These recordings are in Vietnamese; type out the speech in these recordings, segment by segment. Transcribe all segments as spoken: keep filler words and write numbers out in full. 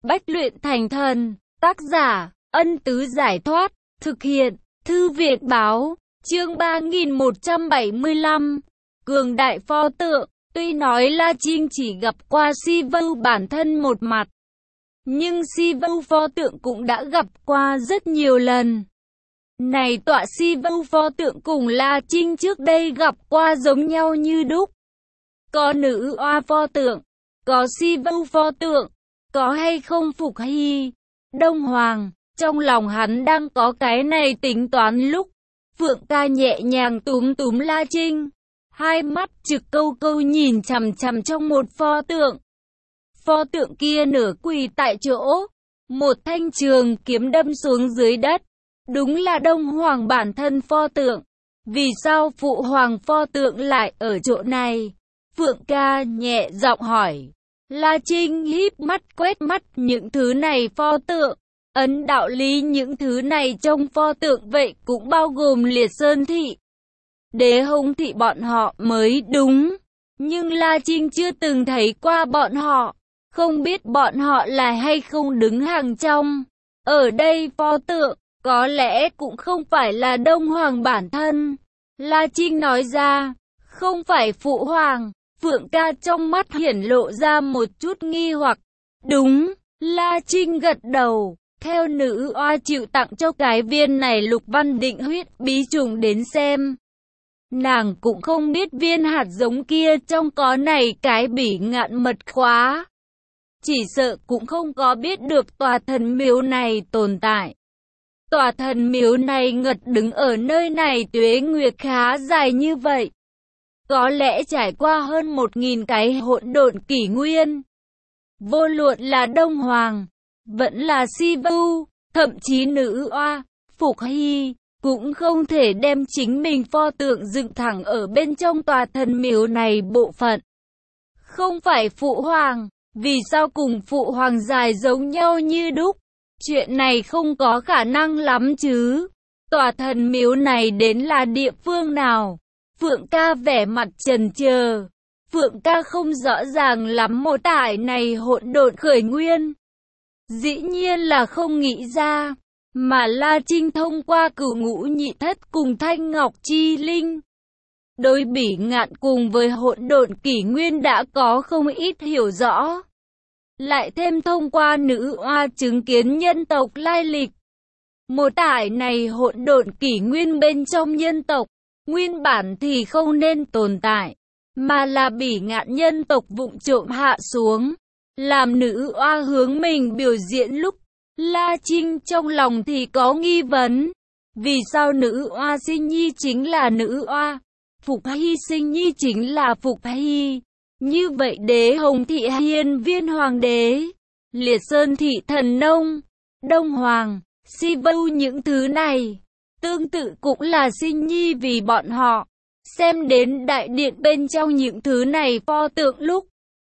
Bách luyện thành thần. Tác giả, Ân Tứ Giải Thoát. Thực hiện, Thư viện Báo. Chương ba nghìn một trăm bảy mươi lăm. Cường đại pho tượng. Tuy nói La Trinh chỉ gặp qua Si Vưu bản thân một mặt, nhưng Si Vưu pho tượng cũng đã gặp qua rất nhiều lần. Này tọa Si Vưu pho tượng cùng La Trinh trước đây gặp qua giống nhau như đúc. Có nữ oa pho tượng, có Si Vưu pho tượng, có hay không Phục Hy, Đông Hoàng. Trong lòng hắn đang có cái này tính toán lúc Phượng Ca nhẹ nhàng túm túm La Trinh, hai mắt trực câu câu nhìn chằm chằm trong một pho tượng. Pho tượng kia nửa quỳ tại chỗ, một thanh trường kiếm đâm xuống dưới đất. Đúng là Đông Hoàng bản thân pho tượng. Vì sao Phụ Hoàng pho tượng lại ở chỗ này? Phượng Ca nhẹ giọng hỏi. La Trinh híp mắt quét mắt những thứ này pho tượng. Ấn đạo lý những thứ này trong pho tượng vậy cũng bao gồm Liệt Sơn Thị, Đế Hồng Thị bọn họ mới đúng. Nhưng La Trinh chưa từng thấy qua bọn họ, không biết bọn họ là hay không đứng hàng trong. Ở đây pho tượng, có lẽ cũng không phải là Đông Hoàng bản thân. La Trinh nói ra, không phải Phụ Hoàng. Phượng Ca trong mắt hiển lộ ra một chút nghi hoặc. Đúng, La Trinh gật đầu. Theo nữ oa chịu tặng cho cái viên này Lục Văn Định huyết bí trùng đến xem, nàng cũng không biết viên hạt giống kia trong có này cái bỉ ngạn mật khóa. Chỉ sợ cũng không có biết được tòa thần miếu này tồn tại. Tòa thần miếu này ngật đứng ở nơi này tuế nguyệt khá dài như vậy. Có lẽ trải qua hơn một nghìn cái hỗn độn kỷ nguyên. Vô luận là Đông Hoàng, vẫn là Si Vưu, thậm chí nữ oa, Phục Hy, cũng không thể đem chính mình pho tượng dựng thẳng ở bên trong tòa thần miếu này bộ phận. Không phải Phụ Hoàng, vì sao cùng Phụ Hoàng dài giống nhau như đúc? Chuyện này không có khả năng lắm chứ. Tòa thần miếu này đến là địa phương nào? Phượng Ca vẻ mặt chần chờ. Phượng Ca không rõ ràng lắm mô tả này hỗn độn khởi nguyên. Dĩ nhiên là không nghĩ ra, mà La Trinh thông qua Cửu Ngũ Nhị Thất cùng Thanh Ngọc Chi Linh, đối bỉ ngạn cùng với hỗn độn kỷ nguyên đã có không ít hiểu rõ. Lại thêm thông qua nữ oa chứng kiến nhân tộc lai lịch. Mô tả này hỗn độn kỷ nguyên bên trong nhân tộc, nguyên bản thì không nên tồn tại, mà là bỉ ngạn nhân tộc vụng trộm hạ xuống. Làm nữ oa hướng mình biểu diễn lúc, La Trinh trong lòng thì có nghi vấn. Vì sao nữ oa sinh nhi chính là nữ oa, Phục Hy sinh nhi chính là Phục Hy? Như vậy Đế Hồng Thị Hiên Viên Hoàng đế, Liệt Sơn Thị Thần Nông, Đông Hoàng, Si Vưu những thứ này, tương tự cũng là sinh nhi vì bọn họ. Xem đến đại điện bên trong những thứ này pho tượng lúc,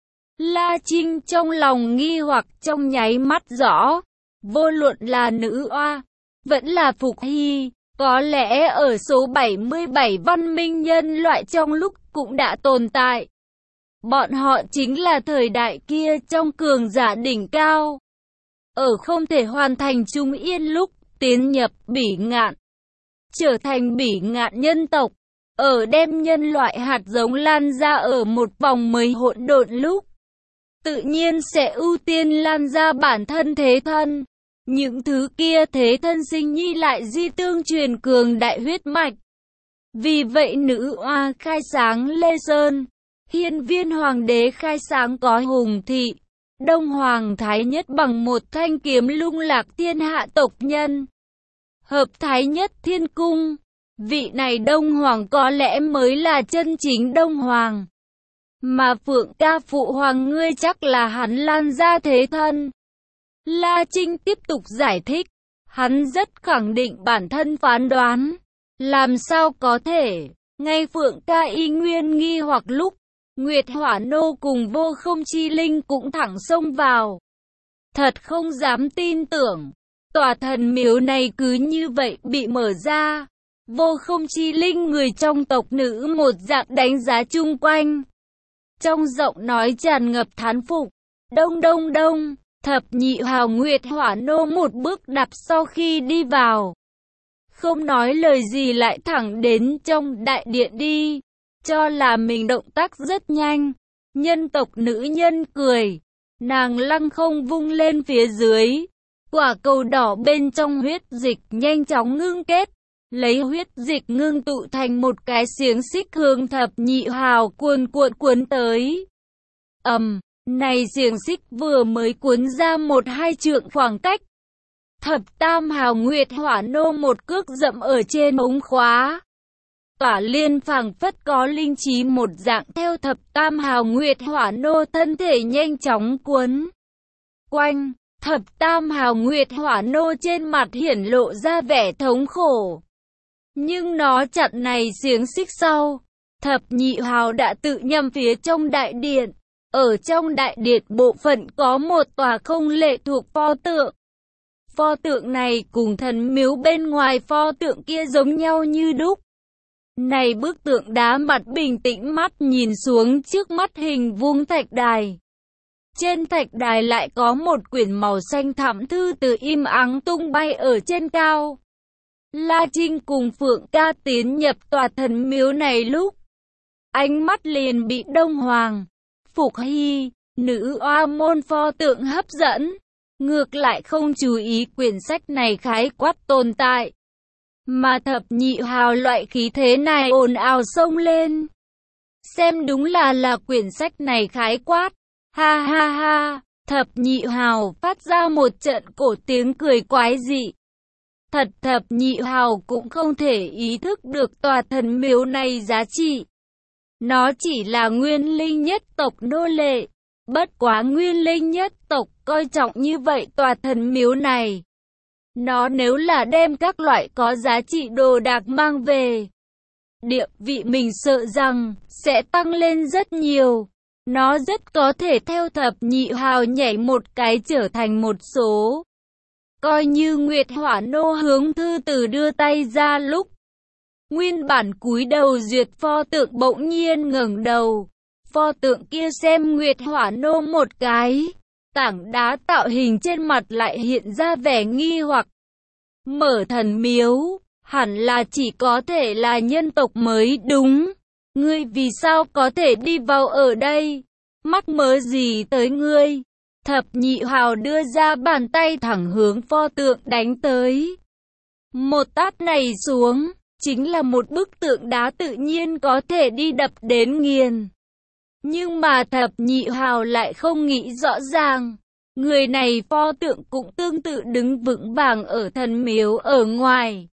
La Trinh trong lòng nghi hoặc trong nháy mắt rõ. Vô luận là nữ oa, vẫn là Phục Hy, có lẽ ở số bảy mươi bảy văn minh nhân loại trong lúc cũng đã tồn tại. Bọn họ chính là thời đại kia trong cường giả đỉnh cao. Ở không thể hoàn thành trung yên lúc, tiến nhập bỉ ngạn, trở thành bỉ ngạn nhân tộc. Ở đem nhân loại hạt giống lan ra ở một vòng mới hỗn độn lúc, tự nhiên sẽ ưu tiên lan ra bản thân thế thân. Những thứ kia thế thân sinh nhi lại di tương truyền cường đại huyết mạch. Vì vậy nữ oa khai sáng Lê Sơn, Hiên Viên Hoàng đế khai sáng có Hùng Thị, Đông Hoàng Thái Nhất bằng một thanh kiếm lung lạc thiên hạ tộc nhân, hợp Thái Nhất Thiên Cung. Vị này Đông Hoàng có lẽ mới là chân chính Đông Hoàng. Mà Phượng Ca Phụ Hoàng ngươi chắc là hắn lan ra thế thân. La Trinh tiếp tục giải thích. Hắn rất khẳng định bản thân phán đoán. Làm sao có thể? Ngay Phượng Ca y nguyên nghi hoặc lúc, Nguyệt Hỏa Nô cùng Vô Không Chi Linh cũng thẳng xông vào. Thật không dám tin tưởng. Tòa thần miếu này cứ như vậy bị mở ra. Vô Không Chi Linh người trong tộc nữ một dạng đánh giá chung quanh. Trong giọng nói tràn ngập thán phục. Đông đông đông, Thập nhị hào Nguyệt Hỏa Nô một bước đạp sau khi đi vào. Không nói lời gì lại thẳng đến trong đại điện đi, cho là mình động tác rất nhanh. Nhân tộc nữ nhân cười, nàng lăng không vung lên phía dưới. Quả cầu đỏ bên trong huyết dịch nhanh chóng ngưng kết, lấy huyết dịch ngưng tụ thành một cái xiềng xích hướng thập nhị hào cuồn cuộn cuốn tới. Ầm, này xiềng xích vừa mới cuốn ra một hai trượng khoảng cách. Thập tam hào Nguyệt Hỏa Nô một cước dậm ở trên ống khóa. Tỏa Liên phảng phất có linh trí một dạng theo thập tam hào Nguyệt Hỏa Nô thân thể nhanh chóng cuốn quanh. Thập tam hào Nguyệt Hỏa Nô trên mặt hiển lộ ra vẻ thống khổ. Nhưng nó chặn này xiềng xích sau. Thập nhị hào đã tự nhằm phía trong đại điện. Ở trong đại điện bộ phận có một tòa không lệ thuộc pho tượng. Pho tượng này cùng thần miếu bên ngoài pho tượng kia giống nhau như đúc. Này bức tượng đá mặt bình tĩnh mắt nhìn xuống trước mắt hình vuông thạch đài. Trên thạch đài lại có một quyển màu xanh thẳm thư từ im ắng tung bay ở trên cao. La Trinh cùng Phượng Ca tiến nhập tòa thần miếu này lúc, ánh mắt liền bị Đông Hoàng, Phục Hy, nữ oa môn pho tượng hấp dẫn. Ngược lại không chú ý quyển sách này khái quát tồn tại. Mà thập nhị hào loại khí thế này ồn ào xông lên. Xem đúng là là quyển sách này khái quát. Ha ha ha, thập nhị hào phát ra một trận cổ tiếng cười quái dị. Thật thập nhị hào cũng không thể ý thức được tòa thần miếu này giá trị. Nó chỉ là nguyên linh nhất tộc nô lệ. Bất quá nguyên linh nhất tộc coi trọng như vậy tòa thần miếu này. Nó nếu là đem các loại có giá trị đồ đạc mang về, địa vị mình sợ rằng sẽ tăng lên rất nhiều. Nó rất có thể theo thập nhị hào nhảy một cái trở thành một số. Coi như Nguyệt Hỏa Nô hướng thư từ đưa tay ra lúc, nguyên bản cúi đầu duyệt pho tượng bỗng nhiên ngẩng đầu. Pho tượng kia xem Nguyệt Hỏa Nô một cái, tảng đá tạo hình trên mặt lại hiện ra vẻ nghi hoặc. Mở thần miếu, hẳn là chỉ có thể là nhân tộc mới đúng. Ngươi vì sao có thể đi vào ở đây? Mắc mớ gì tới ngươi? Thập nhị hào đưa ra bàn tay thẳng hướng pho tượng đánh tới. Một tát này xuống, chính là một bức tượng đá tự nhiên có thể đi đập đến nghiền. Nhưng mà thập nhị hào lại không nghĩ rõ ràng. Người này pho tượng cũng tương tự đứng vững vàng ở thần miếu ở ngoài.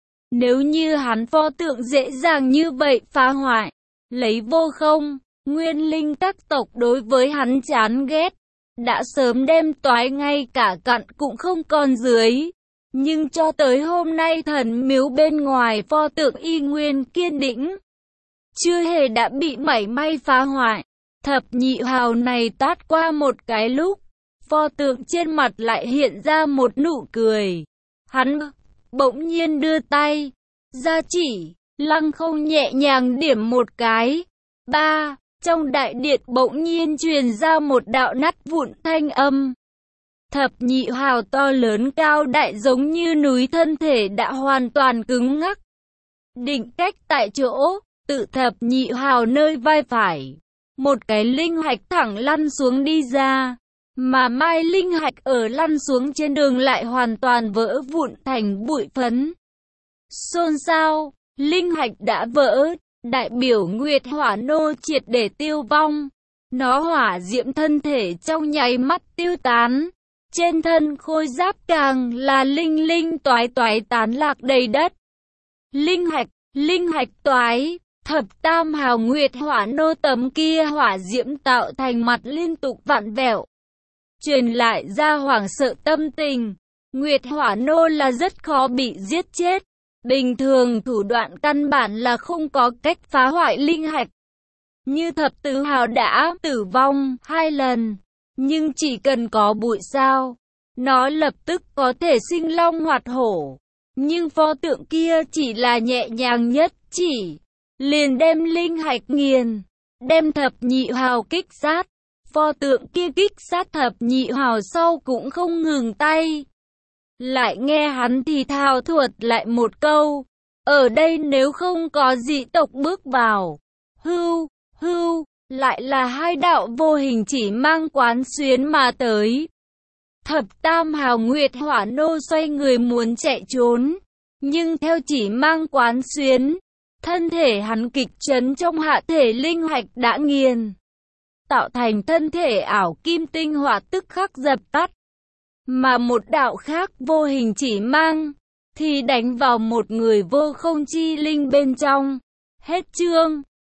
Nếu như hắn pho tượng dễ dàng như vậy phá hoại, lấy vô không, nguyên linh các tộc đối với hắn chán ghét, đã sớm đem toái ngay cả cặn cũng không còn dưới. Nhưng cho tới hôm nay thần miếu bên ngoài pho tượng y nguyên kiên định, chưa hề đã bị mảy may phá hoại. Thập nhị hào này tát qua một cái lúc, pho tượng trên mặt lại hiện ra một nụ cười. Hắn bỗng nhiên đưa tay ra chỉ, lăng không nhẹ nhàng điểm một cái. Ba, trong đại điện bỗng nhiên truyền ra một đạo nát vụn thanh âm. Thập nhị hào to lớn cao đại giống như núi thân thể đã hoàn toàn cứng ngắc. Định cách tại chỗ, tự thập nhị hào nơi vai phải. Một cái linh hạch thẳng lăn xuống đi ra. Mà mai linh hạch ở lăn xuống trên đường lại hoàn toàn vỡ vụn thành bụi phấn. Xôn xao, linh hạch đã vỡ, đại biểu Nguyệt Hỏa Nô triệt để tiêu vong. Nó hỏa diễm thân thể trong nháy mắt tiêu tán. Trên thân khôi giáp càng là linh linh toái toái tán lạc đầy đất. Linh hạch, linh hạch toái, thập tam hào Nguyệt Hỏa Nô tấm kia hỏa diễm tạo thành mặt liên tục vặn vẹo. Truyền lại ra hoảng sợ tâm tình. Nguyệt Hỏa Nô là rất khó bị giết chết. Bình thường thủ đoạn căn bản là không có cách phá hoại linh hạch. Như thập tứ hào đã tử vong hai lần. Nhưng chỉ cần có bụi sao, nó lập tức có thể sinh long hoạt hổ. Nhưng pho tượng kia chỉ là nhẹ nhàng nhất chỉ, liền đem linh hạch nghiền, đem thập nhị hào kích sát. Pho tượng kia kích sát thập nhị hào sau cũng không ngừng tay. Lại nghe hắn thì thào thuật lại một câu. Ở đây nếu không có dị tộc bước vào. Hưu, hưu, lại là hai đạo vô hình chỉ mang quán xuyến mà tới. Thập tam hào Nguyệt Hỏa Nô xoay người muốn chạy trốn. Nhưng theo chỉ mang quán xuyến, thân thể hắn kịch chấn trong hạ thể linh hạch đã nghiền. Tạo thành thân thể ảo kim tinh hỏa tức khắc dập tắt. Mà một đạo khác vô hình chỉ mang, thì đánh vào một người vô không chi linh bên trong. Hết chương.